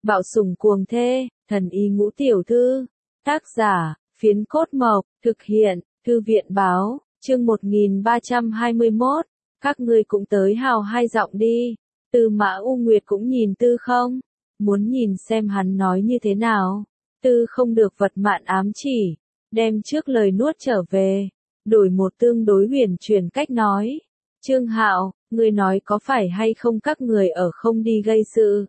Bạo sủng cuồng thê, thần y ngũ tiểu thư. Tác giả, Phiến Cốt Mộc, thực hiện, Thư viện báo, chương 1321. Các ngươi cũng tới hào hai giọng đi. Tư Mã U Nguyệt cũng nhìn Tư Không, muốn nhìn xem hắn nói như thế nào. Tư Không được vật mạn ám chỉ, đem trước lời nuốt trở về, đổi một tương đối huyền chuyển cách nói. Trương Hạo, ngươi nói có phải hay không các người ở không đi gây sự?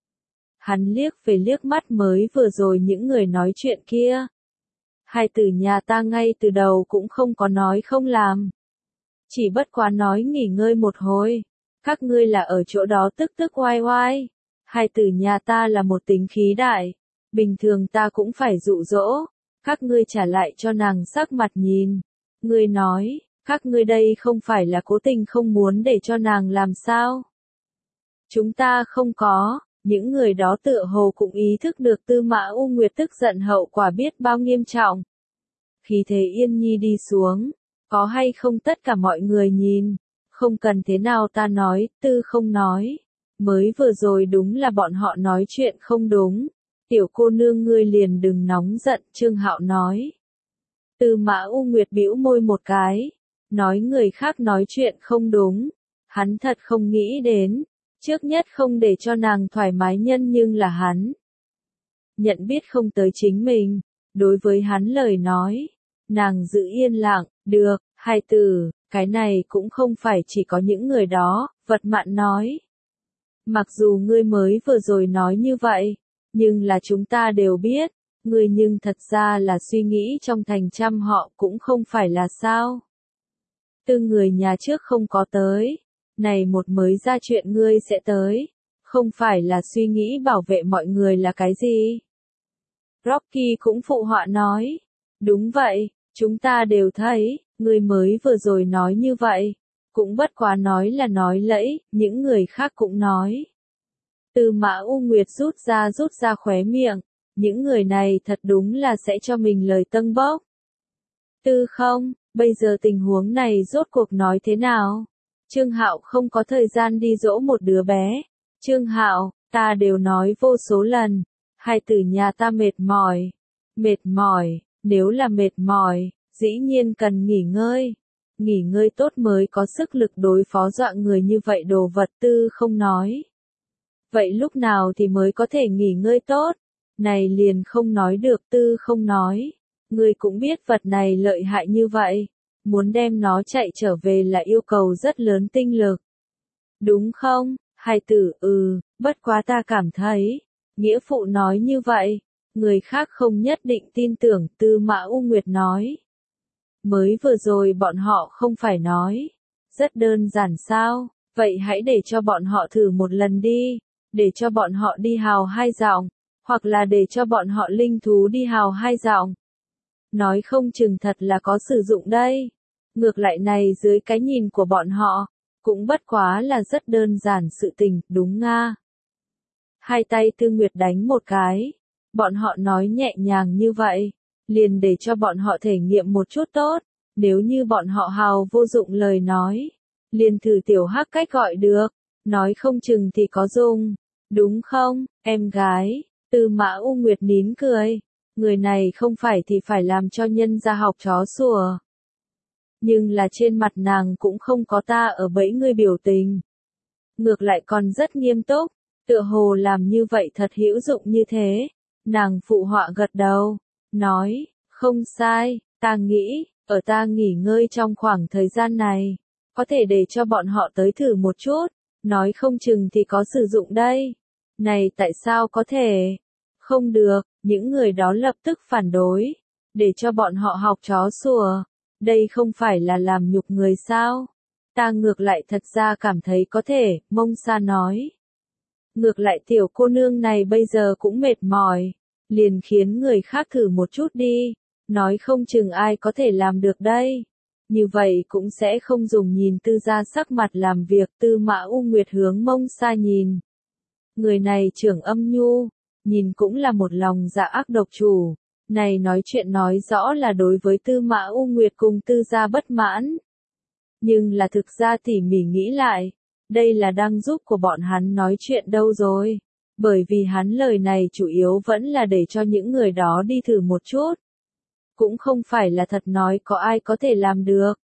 Hắn liếc về liếc mắt mới vừa rồi những người nói chuyện kia. Hai từ nhà ta ngay từ đầu cũng không có nói không làm. Chỉ bất quá nói nghỉ ngơi một hồi. Các ngươi là ở chỗ đó tức tức oai oai. Hai từ nhà ta là một tính khí đại. Bình thường ta cũng phải dụ dỗ. Các ngươi trả lại cho nàng sắc mặt nhìn. Ngươi nói, các ngươi đây không phải là cố tình không muốn để cho nàng làm sao? Chúng ta không có. Những người đó tựa hồ cũng ý thức được Tư Mã U Nguyệt tức giận hậu quả biết bao nghiêm trọng. Khí thế Yên Nhi đi xuống, có hay không tất cả mọi người nhìn, không cần thế nào ta nói, Tư Không nói. Mới vừa rồi đúng là bọn họ nói chuyện không đúng. Tiểu cô nương ngươi liền đừng nóng giận, Trương Hạo nói. Tư Mã U Nguyệt bĩu môi một cái, nói người khác nói chuyện không đúng. Hắn thật không nghĩ đến. Trước nhất không để cho nàng thoải mái nhân nhưng là hắn. Nhận biết không tới chính mình, đối với hắn lời nói, nàng giữ yên lặng, được, hai từ, cái này cũng không phải chỉ có những người đó, vật mạn nói. Mặc dù ngươi mới vừa rồi nói như vậy, nhưng là chúng ta đều biết, ngươi nhưng thật ra là suy nghĩ trong thành trăm họ cũng không phải là sao. Tư người nhà trước không có tới. Này một mới ra chuyện ngươi sẽ tới, không phải là suy nghĩ bảo vệ mọi người là cái gì? Rocky cũng phụ họa nói, đúng vậy, chúng ta đều thấy, ngươi mới vừa rồi nói như vậy, cũng bất quá nói là nói lẫy, những người khác cũng nói. Tư Mã U Nguyệt rút ra khóe miệng, những người này thật đúng là sẽ cho mình lời tâng bốc. Tư Không, bây giờ tình huống này rốt cuộc nói thế nào? Trương Hạo không có thời gian đi dỗ một đứa bé. Trương Hạo, ta đều nói vô số lần. Hai từ nhà ta mệt mỏi. Mệt mỏi, nếu là mệt mỏi, dĩ nhiên cần nghỉ ngơi. Nghỉ ngơi tốt mới có sức lực đối phó dọa người như vậy đồ vật. Tư Không nói. Vậy lúc nào thì mới có thể nghỉ ngơi tốt? Này liền không nói được. Tư Không nói. Ngươi cũng biết vật này lợi hại như vậy. Muốn đem nó chạy trở về là yêu cầu rất lớn tinh lực. Đúng không? Hai từ, bất quá ta cảm thấy, nghĩa phụ nói như vậy, người khác không nhất định tin tưởng. Tư Mã U Nguyệt nói. Mới vừa rồi bọn họ không phải nói. Rất đơn giản sao, vậy hãy để cho bọn họ thử một lần đi, để cho bọn họ đi hào hai giọng, hoặc là để cho bọn họ linh thú đi hào hai giọng. Nói không chừng thật là có sử dụng đây. Ngược lại này dưới cái nhìn của bọn họ, cũng bất quá là rất đơn giản sự tình, đúng nga. Hai tay Tư Nguyệt đánh một cái. Bọn họ nói nhẹ nhàng như vậy, liền để cho bọn họ thể nghiệm một chút tốt. Nếu như bọn họ hào vô dụng lời nói, liền thử tiểu hắc cách gọi được, nói không chừng thì có dùng. Đúng không, em gái? Tư Mã U Nguyệt nín cười. Người này không phải thì phải làm cho nhân gia học chó sủa. Nhưng là trên mặt nàng cũng không có ta ở bẫy ngươi biểu tình. Ngược lại còn rất nghiêm túc, tựa hồ làm như vậy thật hữu dụng như thế. Nàng phụ họa gật đầu, nói, không sai, ta nghĩ, ở ta nghỉ ngơi trong khoảng thời gian này, có thể để cho bọn họ tới thử một chút, nói không chừng thì có sử dụng đây. Này tại sao có thể? Không được, những người đó lập tức phản đối, để cho bọn họ học chó sủa. Đây không phải là làm nhục người sao? Ta ngược lại thật ra cảm thấy có thể, Mông Sa nói. Ngược lại tiểu cô nương này bây giờ cũng mệt mỏi, liền khiến người khác thử một chút đi, nói không chừng ai có thể làm được đây. Như vậy cũng sẽ không dùng nhìn Tư gia sắc mặt làm việc. Tư Mã U Nguyệt hướng Mông Sa nhìn. Người này trưởng âm nhu, nhìn cũng là một lòng dạ ác độc chủ. Này nói chuyện nói rõ là đối với Tư Mã U Nguyệt cùng Tư gia bất mãn. Nhưng là thực ra tỉ mỉ nghĩ lại, đây là đang giúp của bọn hắn nói chuyện đâu rồi. Bởi vì hắn lời này chủ yếu vẫn là để cho những người đó đi thử một chút. Cũng không phải là thật nói có ai có thể làm được.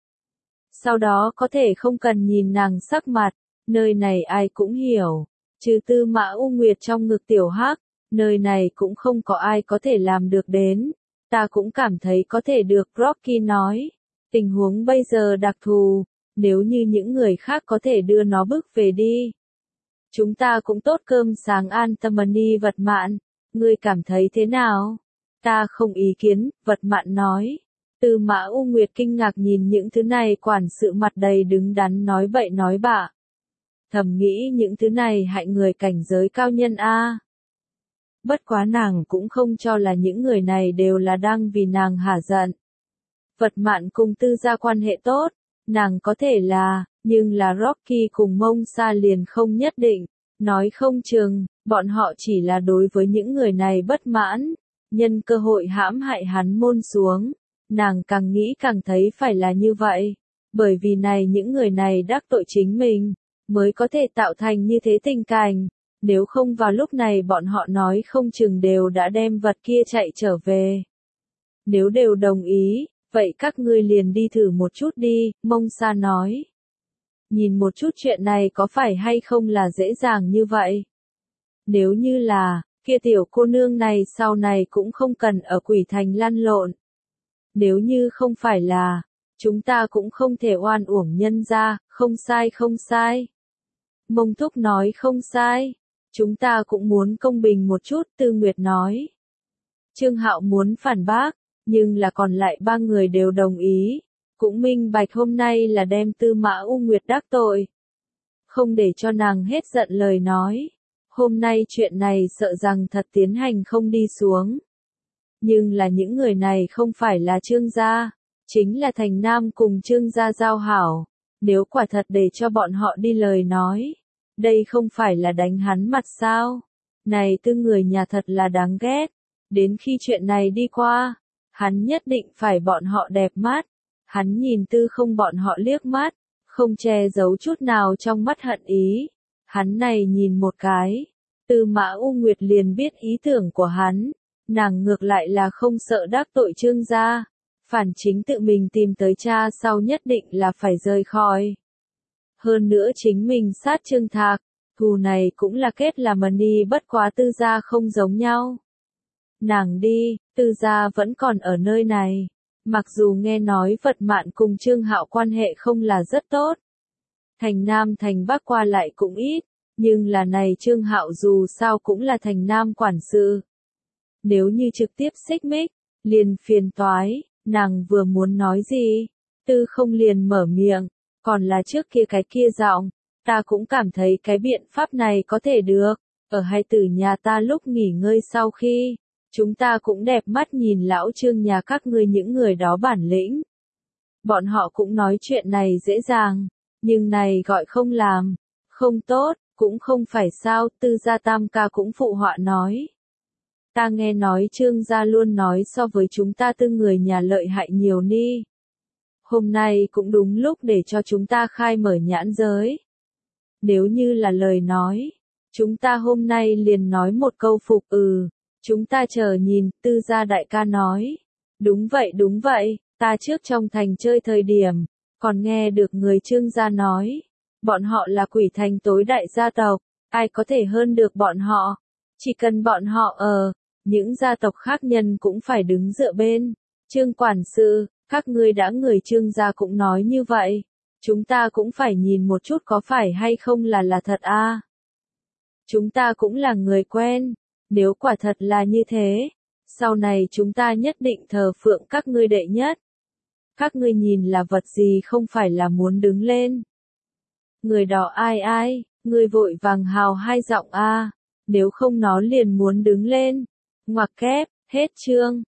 Sau đó có thể không cần nhìn nàng sắc mặt, nơi này ai cũng hiểu. Trừ Tư Mã U Nguyệt trong ngực Tiểu Hắc, nơi này cũng không có ai có thể làm được đến. Ta cũng cảm thấy có thể được, Rocky nói. Tình huống bây giờ đặc thù, nếu như những người khác có thể đưa nó bước về đi. Chúng ta cũng tốt cơm sáng an tâm đi. Vật Mạn, ngươi cảm thấy thế nào? Ta không ý kiến, Vật Mạn nói. Tư Mã U Nguyệt kinh ngạc nhìn những thứ này, quản sự mặt đầy đứng đắn nói bậy nói bạ. Thầm nghĩ những thứ này hại người cảnh giới cao nhân a. Bất quá nàng cũng không cho là những người này đều là đang vì nàng hả giận. Vật Mạn cùng Tư gia quan hệ tốt, nàng có thể là, nhưng là Rocky cùng Mông Sa liền không nhất định. Nói không chừng, bọn họ chỉ là đối với những người này bất mãn, nhân cơ hội hãm hại hắn môn xuống. Nàng càng nghĩ càng thấy phải là như vậy, bởi vì này những người này đắc tội chính mình, mới có thể tạo thành như thế tình cảnh. Nếu không vào lúc này bọn họ nói không chừng đều đã đem vật kia chạy trở về. Nếu đều đồng ý, vậy các ngươi liền đi thử một chút đi, Mông Sa nói. Nhìn một chút chuyện này có phải hay không là dễ dàng như vậy. Nếu như là, kia tiểu cô nương này sau này cũng không cần ở Quỷ Thành lăn lộn. Nếu như không phải là, chúng ta cũng không thể oan uổng nhân ra, không sai không sai. Mông Thúc nói không sai. Chúng ta cũng muốn công bình một chút, Tư Nguyệt nói. Trương Hạo muốn phản bác, nhưng là còn lại ba người đều đồng ý. Cũng minh bạch hôm nay là đem Tư Mã U Nguyệt đắc tội. Không để cho nàng hết giận lời nói. Hôm nay chuyện này sợ rằng thật tiến hành không đi xuống. Nhưng là những người này không phải là Trương gia, chính là Thành Nam cùng Trương gia giao hảo. Nếu quả thật để cho bọn họ đi lời nói, đây không phải là đánh hắn mặt sao? Này Tư người nhà thật là đáng ghét. Đến khi chuyện này đi qua, hắn nhất định phải bọn họ đẹp mắt. Hắn nhìn Tư không bọn họ liếc mắt, không che giấu chút nào trong mắt hận ý. Hắn này nhìn một cái, Tư Mã U Nguyệt liền biết ý tưởng của hắn. Nàng ngược lại là không sợ đắc tội Trương gia. Phản chính tự mình tìm tới cha sau nhất định là phải rời khỏi. Hơn nữa chính mình sát Trương Thạc, thù này cũng là kết là money, bất quá Tư gia không giống nhau. Nàng đi, Tư gia vẫn còn ở nơi này. Mặc dù nghe nói Vật Mạn cùng Trương Hạo quan hệ không là rất tốt. Thành Nam thành Bắc qua lại cũng ít, nhưng là này Trương Hạo dù sao cũng là Thành Nam quản sự. Nếu như trực tiếp xích mích, liền phiền toái, nàng vừa muốn nói gì, Tư không liền mở miệng, còn là trước kia cái kia giọng, ta cũng cảm thấy cái biện pháp này có thể được, ở hai tử nhà ta lúc nghỉ ngơi sau khi, chúng ta cũng đẹp mắt nhìn lão Trương nhà các ngươi những người đó bản lĩnh. Bọn họ cũng nói chuyện này dễ dàng, nhưng này gọi không làm, không tốt, cũng không phải sao, Tư gia tam ca cũng phụ họa nói. Ta nghe nói Trương gia luôn nói so với chúng ta Tư người nhà lợi hại nhiều ni. Hôm nay cũng đúng lúc để cho chúng ta khai mở nhãn giới. Nếu như là lời nói, chúng ta hôm nay liền nói một câu phục chúng ta chờ nhìn, Tư gia đại ca nói. Đúng vậy, ta trước trong thành chơi thời điểm, còn nghe được người Trương gia nói. Bọn họ là Quỷ Thành tối đại gia tộc, ai có thể hơn được bọn họ. Chỉ cần bọn họ những gia tộc khác nhân cũng phải đứng dựa bên. Trương quản sự, các ngươi đã người Trương gia cũng nói như vậy. Chúng ta cũng phải nhìn một chút có phải hay không là thật a. Chúng ta cũng là người quen. Nếu quả thật là như thế, sau này chúng ta nhất định thờ phượng các ngươi đệ nhất. Các ngươi nhìn là vật gì không phải là muốn đứng lên. Người đó ai, người vội vàng hào hai giọng a, nếu không nó liền muốn đứng lên. Ngoặc kép, hết chương.